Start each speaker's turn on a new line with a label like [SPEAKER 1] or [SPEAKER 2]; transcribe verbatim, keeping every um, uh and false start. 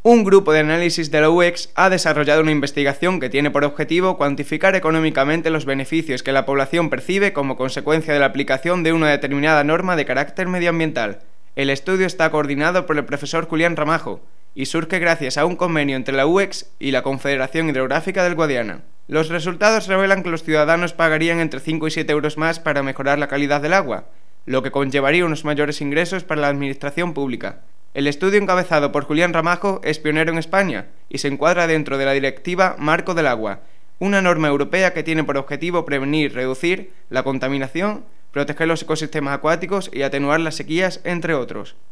[SPEAKER 1] Un grupo de análisis de la U E X ha desarrollado una investigación que tiene por objetivo cuantificar económicamente los beneficios que la población percibe como consecuencia de la aplicación de una determinada norma de carácter medioambiental. El estudio está coordinado por el profesor Julián Ramajo y surge gracias a un convenio entre la U E X y la Confederación Hidrográfica del Guadiana. Los resultados revelan que los ciudadanos pagarían entre cinco y siete euros más para mejorar la calidad del agua, lo que conllevaría unos mayores ingresos para la administración pública. El estudio encabezado por Julián Ramajo es pionero en España y se encuadra dentro de la Directiva Marco del Agua, una norma europea que tiene por objetivo prevenir y reducir la contaminación, proteger los ecosistemas acuáticos y atenuar las sequías, entre otros.